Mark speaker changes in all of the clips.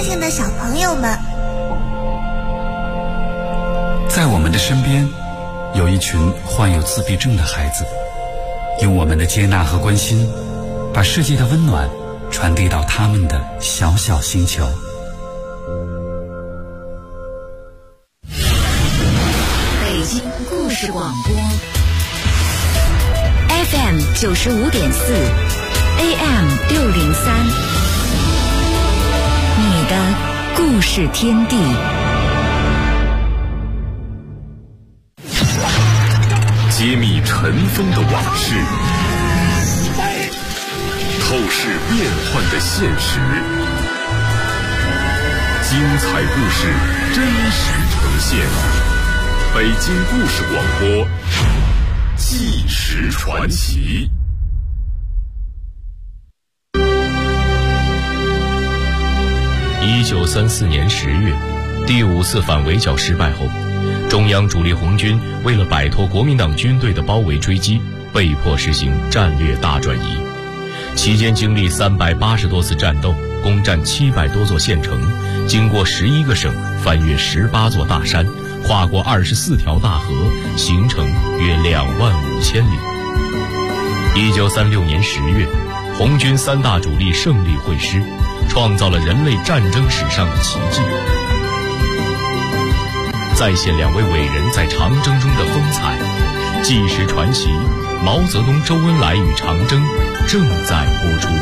Speaker 1: 星的小朋友们。
Speaker 2: 在我们的身边，有一群患有自闭症的孩子，用我们的接纳和关心，把世界的温暖传递到他们的小小星球。
Speaker 3: 北京故事广播 FM 95.4 AM 603，你的故事天地。
Speaker 4: 揭秘尘封的往事，透视变幻的现实，精彩故事真实呈现。北京故事广播，纪实传奇。
Speaker 5: 1934年10月，第5次反围剿失败后，中央主力红军为了摆脱国民党军队的包围追击，被迫实行战略大转移。期间经历380多次战斗，攻占700多座县城，经过11个省，翻越18座大山，跨过24条大河，行程约25000里。1936年10月，红军3大主力胜利会师，创造了人类战争史上的奇迹。再现2位伟人在长征中的风采，纪实传奇毛泽东、周恩来与长征正在播出。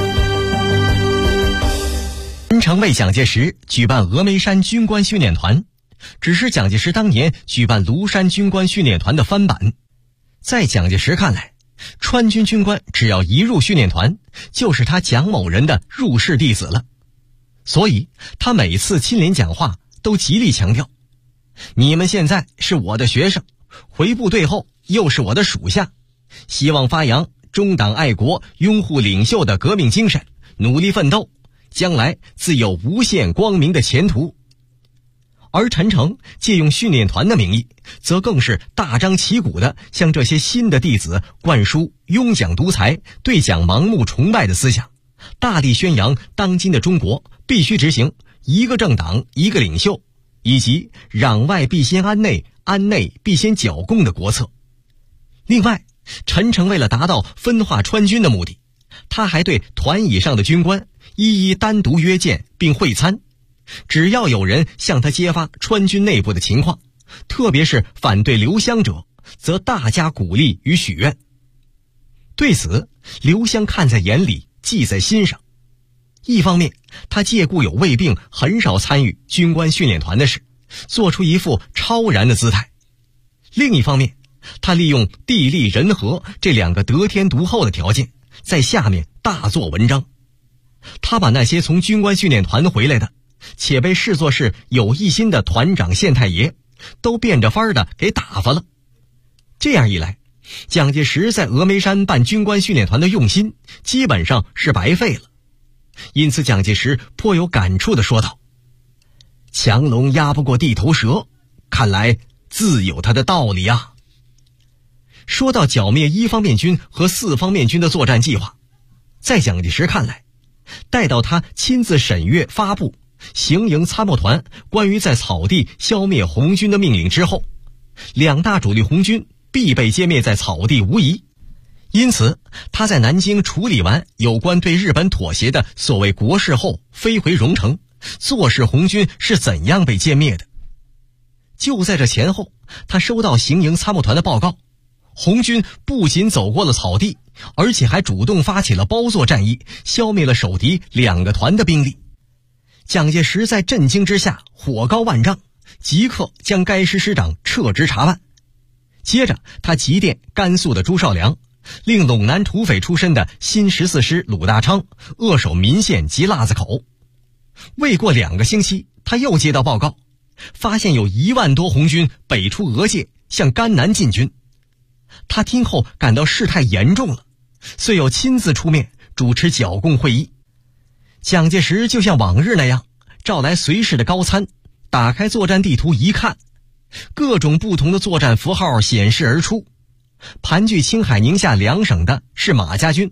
Speaker 6: 陈诚为蒋介石举办峨眉山军官训练团，只是蒋介石当年举办庐山军官训练团的翻版。在蒋介石看来，川军军官只要一入训练团，就是他蒋某人的入室弟子了。所以他每次亲临讲话都极力强调，你们现在是我的学生，回部队后又是我的属下，希望发扬忠党爱国、拥护领袖的革命精神，努力奋斗，将来自有无限光明的前途。而陈诚借用训练团的名义，则更是大张旗鼓地向这些新的弟子灌输拥蒋独裁、对蒋盲目崇拜的思想，大力宣扬当今的中国必须执行一个政党一个领袖，以及攘外必先安内，安内必先剿共的国策。另外，陈诚为了达到分化川军的目的，他还对团以上的军官一一单独约见并会参，只要有人向他揭发川军内部的情况，特别是反对刘湘者，则大加鼓励与许愿。对此，刘湘看在眼里，记在心上。一方面，他借故有胃病，很少参与军官训练团的事，做出一副超然的姿态；另一方面，他利用地利人和这2个得天独厚的条件，在下面大做文章。他把那些从军官训练团回来的，且被视作是有异心的团长县太爷，都变着法儿的给打发了。这样一来，蒋介石在峨眉山办军官训练团的用心基本上是白费了。因此蒋介石颇有感触地说道，强龙压不过地头蛇，看来自有它的道理啊。说到剿灭1方面军和4方面军的作战计划，在蒋介石看来，待到他亲自审阅发布行营参谋团关于在草地消灭红军的命令之后，2大主力红军必被歼灭在草地无疑。因此他在南京处理完有关对日本妥协的所谓国事后，飞回荣城，坐视红军是怎样被歼灭的。就在这前后，他收到行营参谋团的报告，红军不仅走过了草地，而且还主动发起了包座战役，消灭了守敌2个团的兵力。蒋介石在震惊之下火高万丈，即刻将该师师长撤职查办。接着他急电甘肃的朱绍良，令陇南土匪出身的新14师鲁大昌扼守岷县及腊子口。未过2个星期，他又接到报告，发现有1万多红军北出俄界，向甘南进军。他听后感到事态严重了，遂又亲自出面主持剿共会议。蒋介石就像往日那样，召来随侍的高参，打开作战地图一看，各种不同的作战符号显示而出。盘踞青海宁夏2省的是马家军，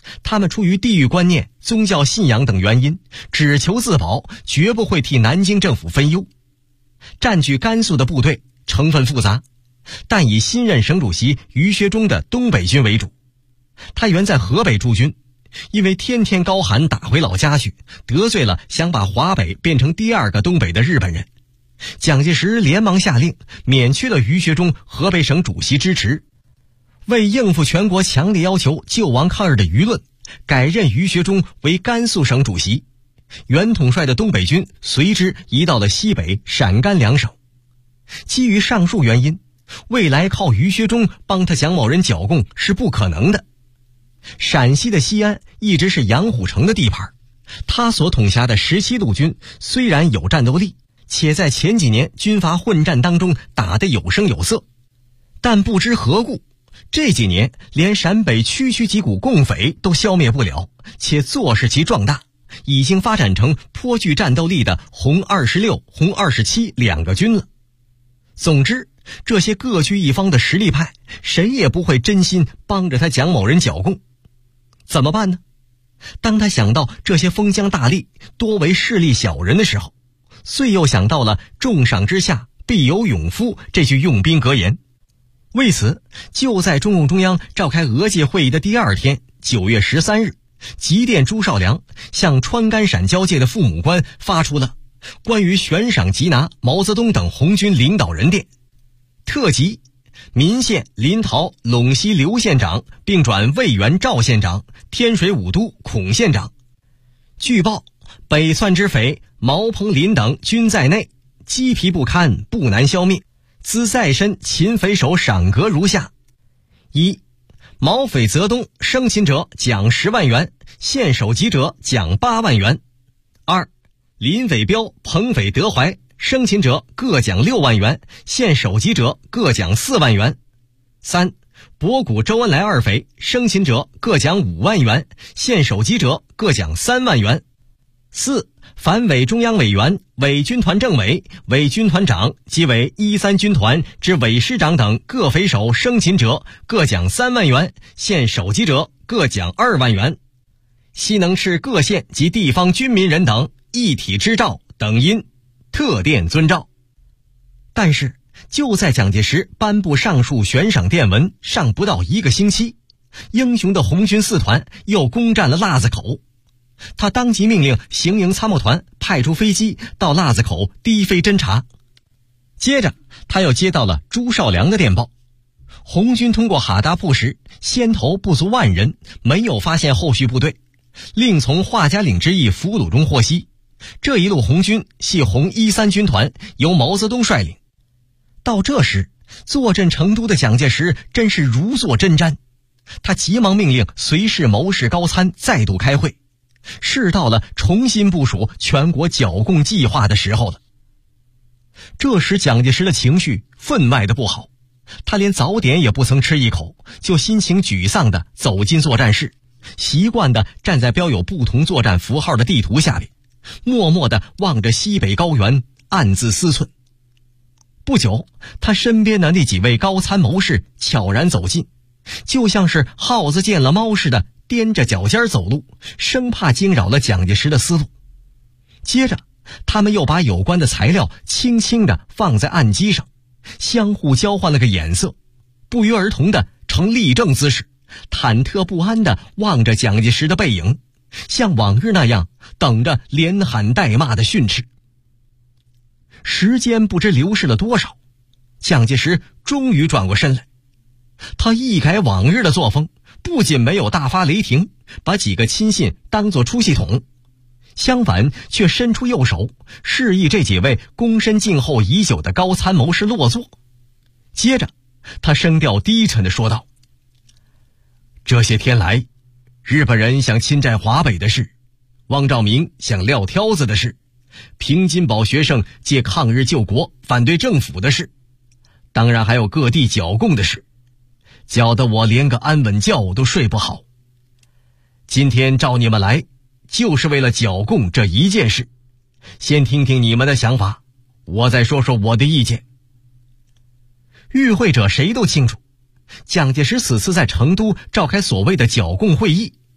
Speaker 6: 他们出于地域观念、宗教信仰等原因，只求自保，绝不会替南京政府分忧。占据甘肃的部队成分复杂，但以新任省主席于学忠的东北军为主。他原在河北驻军，因为天天高喊打回老家去，得罪了想把华北变成第二个东北的日本人。蒋介石连忙下令免去了于学忠河北省主席之职，为应付全国强烈要求救亡抗日的舆论，改任于学忠为甘肃省主席。原统帅的东北军随之移到了西北、陕甘两省。基于上述原因，未来靠于学忠帮他蒋某人剿共是不可能的。陕西的西安一直是杨虎城的地盘，他所统辖的17路军虽然有战斗力，且在前几年军阀混战当中打得有声有色，但不知何故，这几年连陕北区几股共匪都消灭不了，且坐视其壮大，已经发展成颇具战斗力的红26、红27两个军了。总之，这些各据一方的实力派，谁也不会真心帮着他蒋某人剿共。怎么办呢？当他想到这些封疆大吏多为势利小人的时候，遂又想到了重赏之下必有勇夫这句用兵格言。为此，就在中共中央召开俄界会议的第二天，9月13日，急电朱绍良向川甘陕交界的父母官发出了关于悬赏缉拿毛泽东等红军领导人电，特急岷县临洮陇西刘县长，并转渭源赵县长、天水武都孔县长。据报，北窜之匪毛鹏林等均在内，鸡皮不堪，不难消灭。兹在身擒匪首赏格如下：一、毛匪泽东生擒者奖10万元，现首级者奖8万元；二、林匪彪、彭匪德怀生擒者各奖6万元，现首级者各奖4万元；三、博古周恩来二匪生擒者各奖5万元，现首级者各奖3万元；四、凡委中央委员、伪军团政委、伪军团长及伪13军团之伪师长等各匪首生擒者各奖3万元，现首级者各奖2万元。悉能斥各县及地方军民人等一体之诏等因特电遵照。但是就在蒋介石颁布上述悬赏电文尚不到1个星期，英雄的红军4团又攻占了腊子口。他当即命令行营参谋团派出飞机到腊子口低飞侦察。接着他又接到了朱绍良的电报，红军通过哈达铺时先头不足10000人，没有发现后续部队，另从华家岭之役俘虏中获悉，这一路红军系红13军团，由毛泽东率领。到这时，坐镇成都的蒋介石真是如坐针毡，他急忙命令随侍谋士高参再度开会，是到了重新部署全国剿共计划的时候了。这时蒋介石的情绪分外的不好，他连早点也不曾吃一口，就心情沮丧地走进作战室，习惯地站在标有不同作战符号的地图下边，默默地望着西北高原，暗自思忖。不久，他身边的那几位高参谋士悄然走近，就像是耗子见了猫似的踮着脚尖走路，生怕惊扰了蒋介石的思路。接着他们又把有关的材料轻轻地放在案几上，相互交换了个眼色，不约而同地呈立正姿势，忐忑不安地望着蒋介石的背影，像往日那样等着连喊带骂的训斥。时间不知流逝了多少，蒋介石终于转过身来。他一改往日的作风，不仅没有大发雷霆，把几个亲信当作出气筒，相反却伸出右手，示意这几位躬身静候已久的高参谋士落座。接着他声调低沉地说道：这些天来，日本人想侵占华北的事，汪兆铭想撂挑子的事，平津堡学生借抗日救国反对政府的事，当然还有各地剿共的事，搅得我连个安稳觉都睡不好。今天召你们来，就是为了剿共这一件事，先听听你们的想法，我再说说我的意见。与会者谁都清楚，蒋介石此次在成都召开所谓的剿共会议，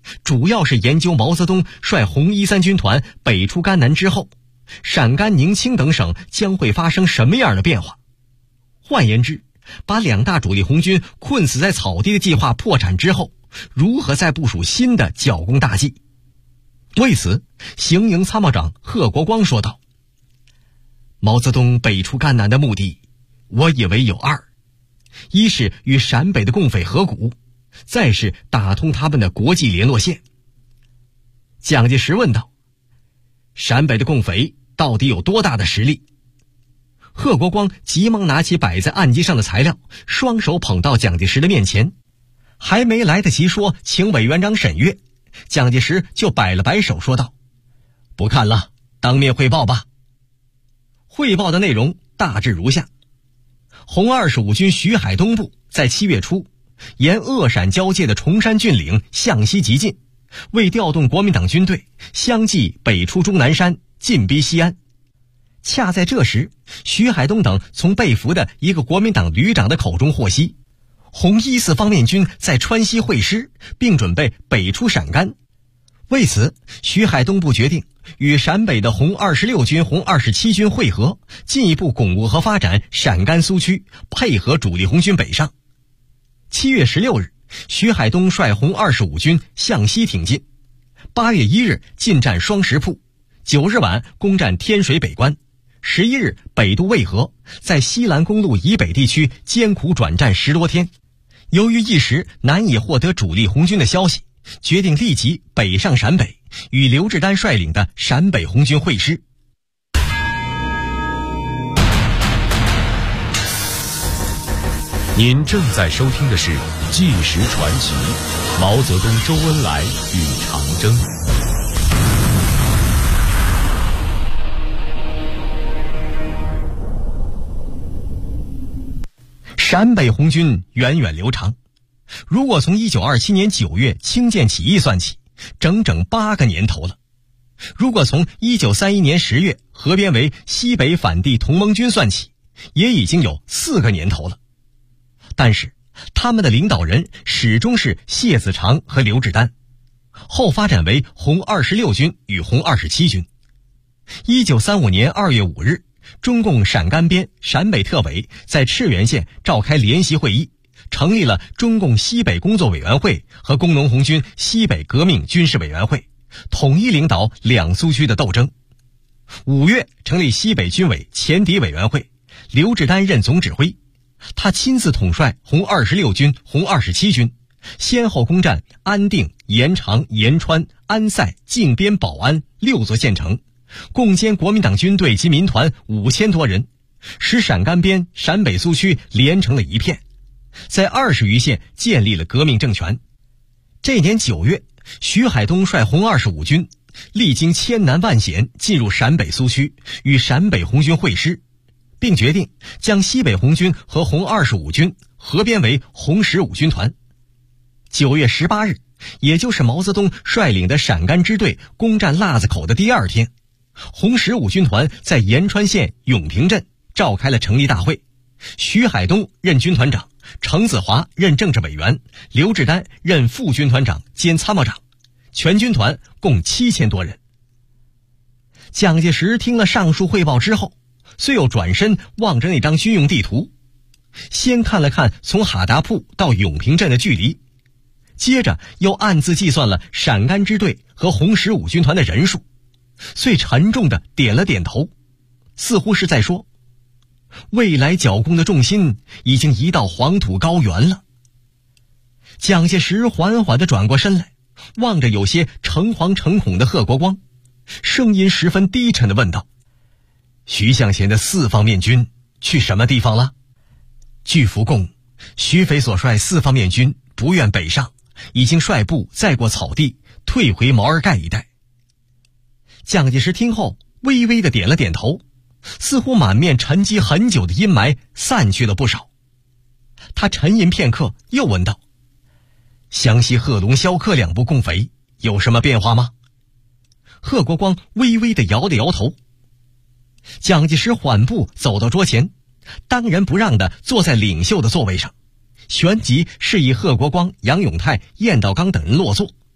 Speaker 6: 主要是研究毛泽东率红13军团北出甘南之后，陕甘宁青等省将会发生什么样的变化。换言之，把两大主力红军困死在草地的计划破产之后，如何再部署新的剿共大计？为此，行营参谋长贺国光说道：毛泽东北出甘南的目的，我以为有二：一是与陕北的共匪合股，再是打通他们的国际联络线。蒋介石问道：陕北的共匪到底有多大的实力？贺国光急忙拿起摆在案几上的材料，双手捧到蒋介石的面前，还没来得及说请委员长审阅，蒋介石就摆了摆手说道：不看了，当面汇报吧。汇报的内容大致如下：红25军徐海东部在7月初沿鄂陕交界的崇山峻岭向西急进，为调动国民党军队，相继北出终南山，进逼西安。恰在这时，徐海东等从被俘的一个国民党旅长的口中获悉，红14方面军在川西会师，并准备北出陕甘。为此，徐海东部决定与陕北的红26军、红27军会合，进一步巩固和发展陕甘苏区，配合主力红军北上。7月16日，徐海东率红25军向西挺进。8月1日进占双石铺，9日晚攻占天水北关，11日北渡渭河，在西兰公路以北地区艰苦转战10多天。由于一时难以获得主力红军的消息，决定立即北上陕北，与刘志丹率领的陕北红军会师。
Speaker 5: 您正在收听的是《纪实传奇：毛泽东、周恩来与长征》。
Speaker 6: 陕北红军源远流长，如果从1927年9月清涧起义算起，整整8个年头了；如果从1931年10月合编为西北反帝同盟军算起，也已经有4个年头了。但是他们的领导人始终是谢子长和刘志丹，后发展为红26军与红27军。1935年2月5日，中共陕甘边陕北特委在赤原县召开联席会议，成立了中共西北工作委员会和工农红军西北革命军事委员会，统一领导两苏区的斗争。5月成立西北军委前敌委员会，刘志丹任总指挥，他亲自统帅红26军、红27军，先后攻占安定、延长、延川、安塞、靖边、保安6座县城，共歼国民党军队及民团5000多人，使陕甘边陕北苏区连成了一片，在20余县建立了革命政权。这年9月，徐海东率红25军历经千难万险进入陕北苏区，与陕北红军会师，并决定将西北红军和红25军合编为红15军团。9月18日，也就是毛泽东率领的陕甘支队攻占腊子口的第2天，红15军团在延川县永平镇召开了成立大会，徐海东任军团长，程子华任政治委员，刘志丹任副军团长兼参谋长，全军团共7000多人。蒋介石听了上述汇报之后，虽又转身望着那张军用地图，先看了看从哈达铺到永平镇的距离，接着又暗自计算了陕甘支队和红15军团的人数，遂沉重地点了点头，似乎是在说，未来剿共的重心已经移到黄土高原了。蒋介石缓缓地转过身来，望着有些诚惶诚恐的贺国光，声音十分低沉地问道：徐向前的4方面军去什么地方了？据伏供，徐匪所率4方面军不愿北上，已经率部再过草地，退回毛尔盖一带。蒋介石听后微微地点了点头，似乎满面沉积很久的阴霾散去了不少。他沉吟片刻，又问道：湘西贺龙、萧克2部共匪有什么变化吗？贺国光微微地摇了摇头。蒋介石缓步走到桌前，当仁不让地坐在领袖的座位上，旋即示意贺国光、杨永泰、晏道刚等人落座。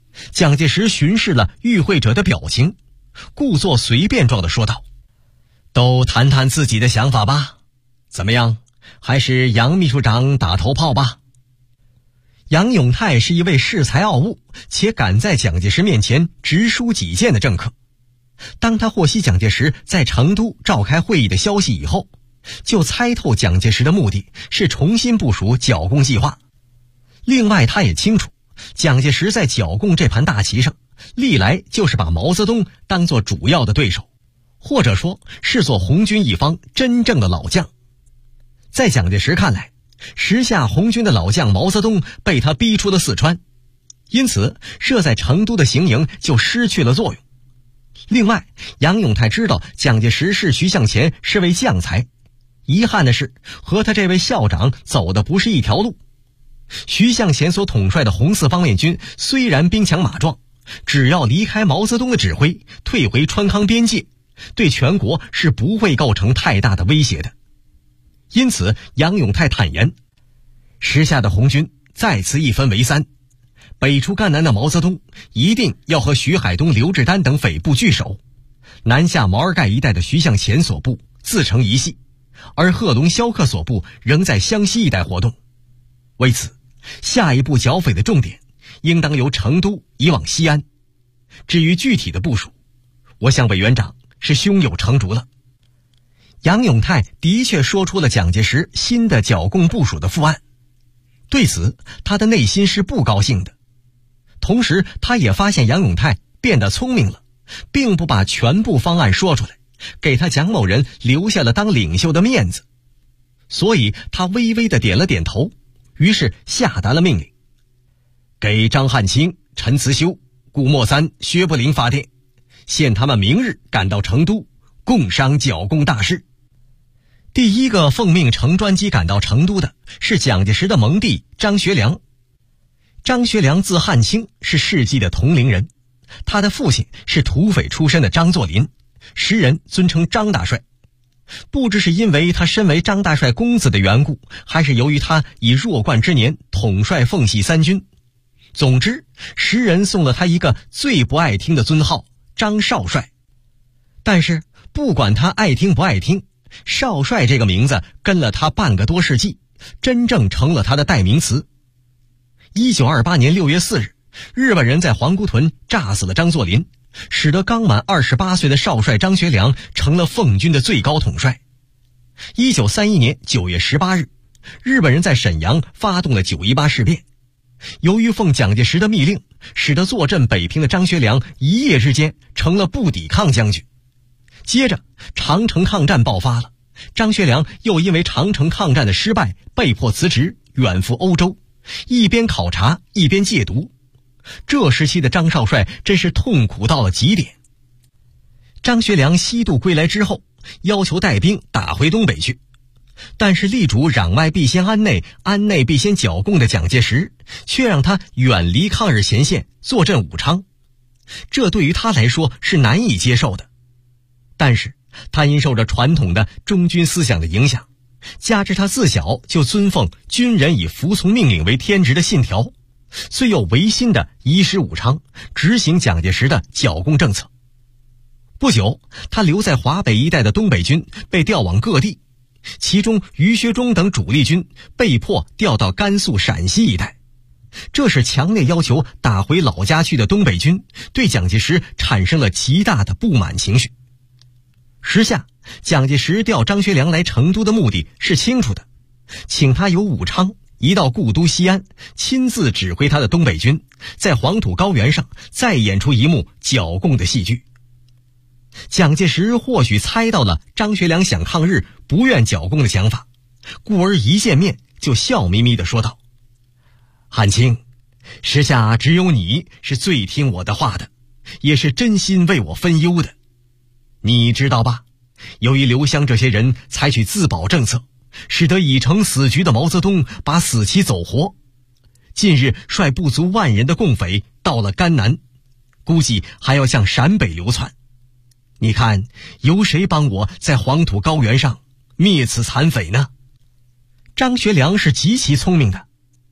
Speaker 6: 蒋介石巡视了与会者的表情，故作随便状地说道：都谈谈自己的想法吧，怎么样，还是杨秘书长打头炮吧。杨永泰是一位恃才傲物且敢在蒋介石面前直抒己见的政客。当他获悉蒋介石在成都召开会议的消息以后，就猜透蒋介石的目的是重新部署剿共计划。另外他也清楚，蒋介石在剿共这盘大棋上历来就是把毛泽东当作主要的对手，或者说视作红军一方真正的老将。在蒋介石看来，时下红军的老将毛泽东被他逼出了四川，因此设在成都的行营就失去了作用。另外，杨永泰知道蒋介石视徐向前是位将才，遗憾的是和他这位校长走的不是一条路。徐向前所统帅的红四方面军虽然兵强马壮，只要离开毛泽东的指挥，退回川康边界，对全国是不会构成太大的威胁的。因此杨永泰坦言，时下的红军再次一分为三，北出赣南的毛泽东一定要和徐海东、刘志丹等匪部聚首，南下毛尔盖一带的徐向前所部自成一系，而贺龙、萧克所部仍在湘西一带活动。为此，下一步剿匪的重点应当由成都移往西安。至于具体的部署，我想委员长是胸有成竹了。杨永泰的确说出了蒋介石新的剿共部署的复案，对此他的内心是不高兴的。同时他也发现杨永泰变得聪明了，并不把全部方案说出来，给他蒋某人留下了当领袖的面子。所以他微微地点了点头，于是下达了命令：给张汉卿、陈慈修、顾墨三、薛伯龄发电，限他们明日赶到成都，共商剿共大事。第一个奉命乘专机赶到成都的是蒋介石的盟弟张学良。张学良字汉卿，是世纪的同龄人，他的父亲是土匪出身的张作霖，时人尊称张大帅。不知是因为他身为张大帅公子的缘故，还是由于他以弱冠之年统帅奉系三军，总之时人送了他一个最不爱听的尊号张少帅。但是不管他爱听不爱听，少帅这个名字跟了他半个多世纪，真正成了他的代名词。1928年6月4日，日本人在皇姑屯炸死了张作霖，使得刚满28岁的少帅张学良成了奉军的最高统帅。1931年9月18日，日本人在沈阳发动了918事变。由于奉蒋介石的密令，使得坐镇北平的张学良一夜之间成了不抵抗将军。接着长城抗战爆发了，张学良又因为长城抗战的失败被迫辞职，远赴欧洲，一边考察一边戒毒。这时期的张少帅真是痛苦到了极点。张学良西渡归来之后，要求带兵打回东北去，但是力主攘外必先安内，安内必先剿共的蒋介石却让他远离抗日前线，坐镇武昌。这对于他来说是难以接受的。但是他因受着传统的中军思想的影响，加之他自小就尊奉军人以服从命令为天职的信条，虽有违心的移师武昌，执行蒋介石的剿共政策。不久，他留在华北一带的东北军被调往各地，其中于学忠等主力军被迫调到甘肃、陕西一带。这使强烈要求打回老家去的东北军对蒋介石产生了极大的不满情绪。时下蒋介石调张学良来成都的目的是清楚的，请他由武昌移到故都西安，亲自指挥他的东北军，在黄土高原上再演出一幕剿共的戏剧。蒋介石或许猜到了张学良想抗日、不愿剿共的想法，故而一见面就笑眯眯地说道：汉卿，时下只有你是最听我的话的，也是真心为我分忧的。你知道吧，由于刘湘这些人采取自保政策，使得已成死局的毛泽东把死期走活。近日率不足10000人的共匪到了甘南，估计还要向陕北流窜。你看由谁帮我在黄土高原上灭此残匪呢？张学良是极其聪明的，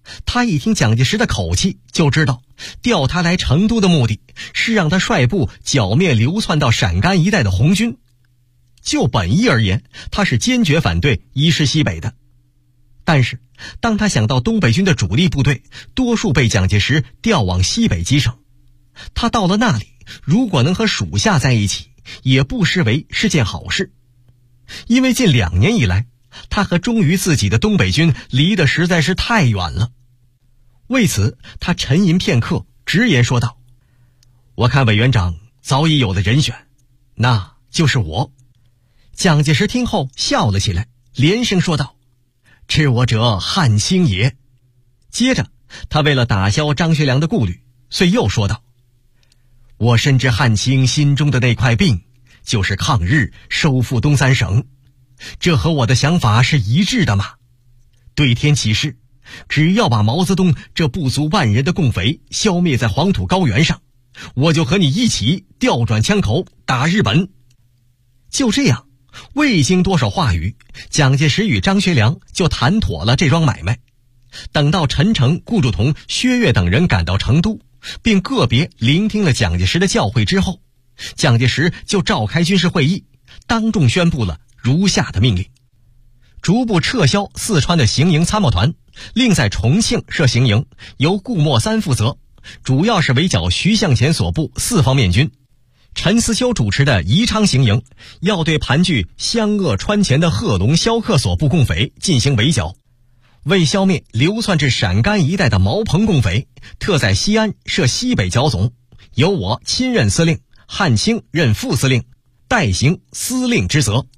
Speaker 6: 他一听蒋介石的口气，就知道调他来成都的目的是让他率部剿灭流窜到陕甘一带的红军。就本意而言，他是坚决反对移师西北的。但是当他想到东北军的主力部队多数被蒋介石调往西北基省，他到了那里如果能和属下在一起，也不失为是件好事。因为近2年以来，他和忠于自己的东北军离得实在是太远了。为此他沉吟片刻，直言说道：我看委员长早已有了人选，那就是我。蒋介石听后笑了起来，连声说道：知我者汉卿也。接着他为了打消张学良的顾虑，遂又说道：我深知汉卿心中的那块病，就是抗日收复东三省，这和我的想法是一致的嘛。对天起誓，只要把毛泽东这不足10000人的共匪消灭在黄土高原上，我就和你一起调转枪口打日本。就这样，未经多少话语，蒋介石与张学良就谈妥了这桩买卖。等到陈诚、顾祝同、薛岳等人赶到成都，并个别聆听了蒋介石的教诲之后，蒋介石就召开军事会议，当众宣布了如下的命令：逐步撤销四川的行营参谋团，另在重庆设行营，由顾墨三负责，主要是围剿徐向前所部4方面军。陈思修主持的宜昌行营要对盘踞湘鄂川黔的贺龙、萧克所部共匪进行围剿。为消灭流窜至陕甘一带的毛彭共匪，特在西安设西北剿总，由我亲任司令，汉卿任副司令，代行司令之责。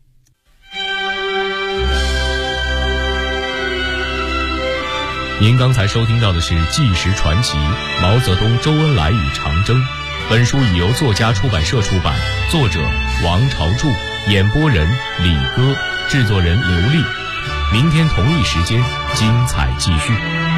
Speaker 5: 您刚才收听到的是《纪实传奇：毛泽东、周恩来与长征》。本书已由作家出版社出版，作者王朝柱，演播人李戈，制作人刘丽。明天同一时间，精彩继续。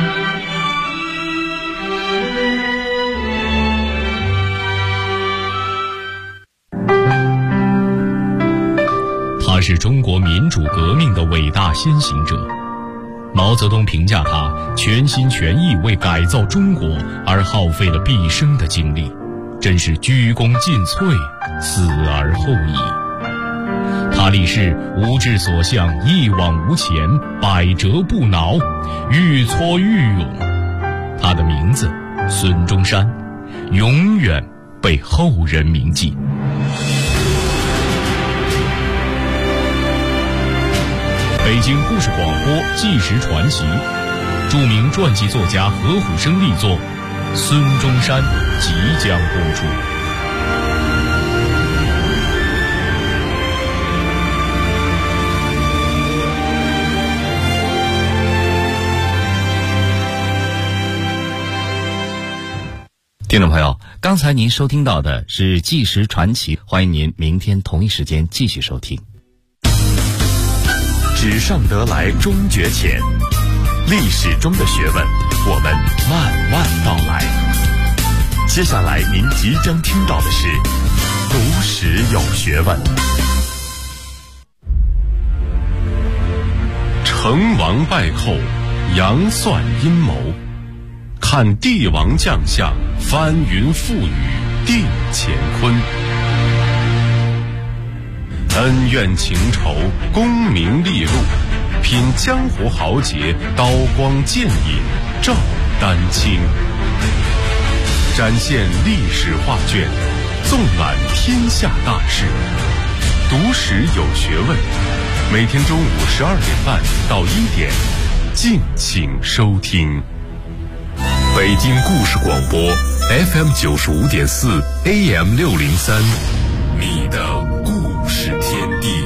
Speaker 5: 他是中国民主革命的伟大先行者。毛泽东评价他全心全意为改造中国而耗费了毕生的精力，真是鞠躬尽瘁，死而后已。他立誓无志所向，一往无前，百折不挠，愈挫愈勇。他的名字孙中山永远被后人铭记。北京故事广播纪实传奇，著名传记作家何虎生力作《孙中山》即将播出。
Speaker 1: 听众朋友，刚才您收听到的是纪实传奇，欢迎您明天同一时间继续收听。
Speaker 4: 纸上得来终觉浅，历史中的学问，我们慢慢道来。接下来您即将听到的是读史有学问。成王败寇，杨算阴谋，看帝王将相，翻云覆雨定乾坤。恩怨情仇，功名利禄，品江湖豪杰，刀光剑影，照丹青。展现历史画卷，纵览天下大事，读史有学问。每天中午12点半到1点，敬请收听。北京故事广播 FM 95.4 AM 603，你的故事天地。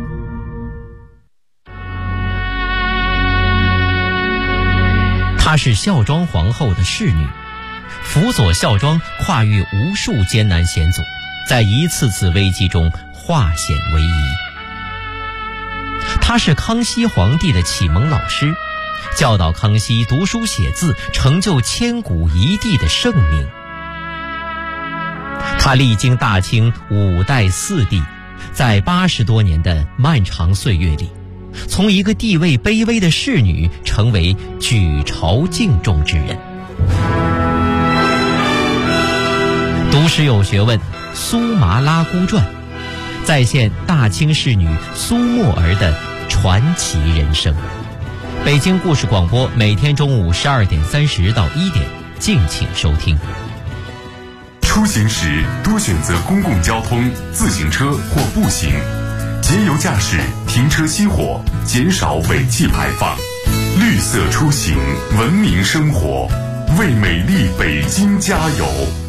Speaker 7: 她是孝庄皇后的侍女，辅佐孝庄跨越无数艰难险阻，在一次次危机中化险为夷。她是康熙皇帝的启蒙老师，教导康熙读书写字，成就千古一帝的盛名。他历经大清5代4帝，在80多年的漫长岁月里， 从一个地位卑微的侍女成为举朝敬重之人。读史有学问，苏麻拉姑传再现大清侍女苏沫儿的传奇人生。北京故事广播每天中午12点30到1点，敬请收听。
Speaker 4: 出行时多选择公共交通、自行车或步行，节油驾驶，停车熄火，减少尾气排放。绿色出行，文明生活，为美丽北京加油！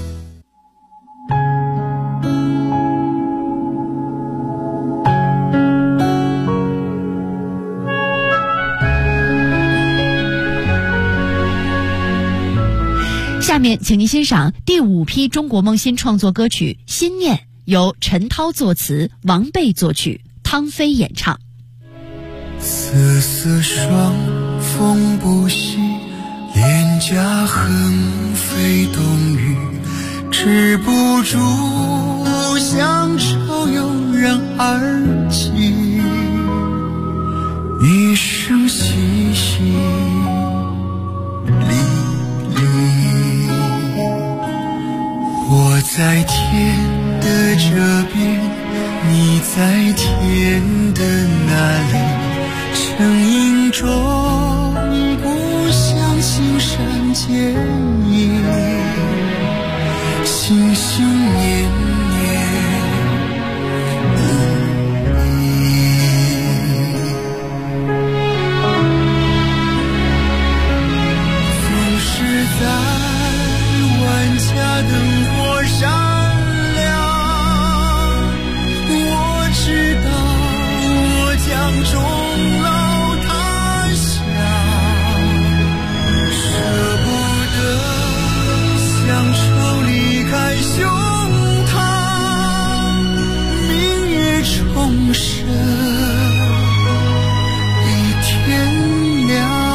Speaker 8: 下面请您欣赏第5批中国梦新创作歌曲《心念》，由陈涛作词，王贝作曲，汤飞演唱。
Speaker 9: 瑟瑟双风不息，脸颊横飞冬雨，止不住乡愁油然而起，一声淅淅沥沥。我在天的这边，你在天的那里，成影中故乡青山见影，心心念念依依。总是在万家灯火闪亮，我知道我将终老他乡，舍不得乡愁离开胸膛，明月重生一天亮。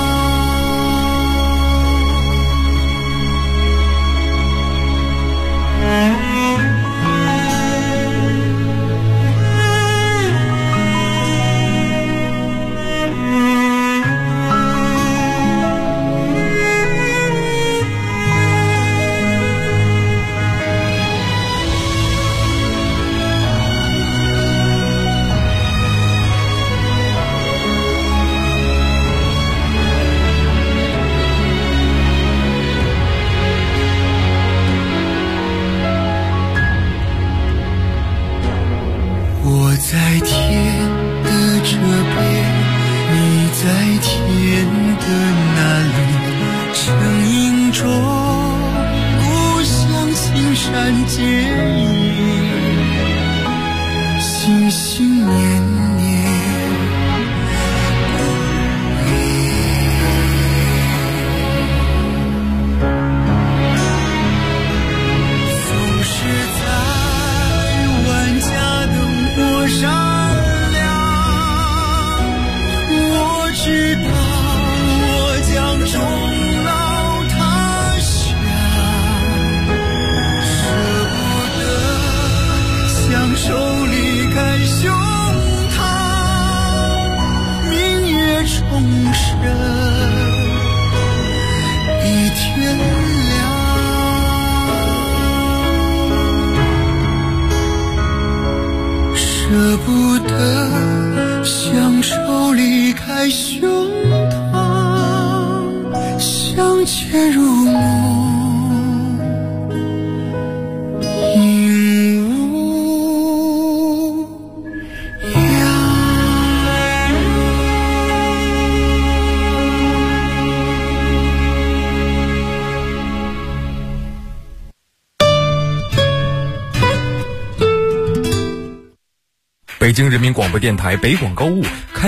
Speaker 9: 我在天的这边，你在天的那里，成影中故乡青山见影，心心念念不移。总是在万家灯火闪亮，我知道我将终老他乡，舍不得乡愁离开胸膛，明月重生一天亮。舍不得乡愁离开胸膛，相见如梦，应无恙。
Speaker 10: 北京人民广播电台北广购物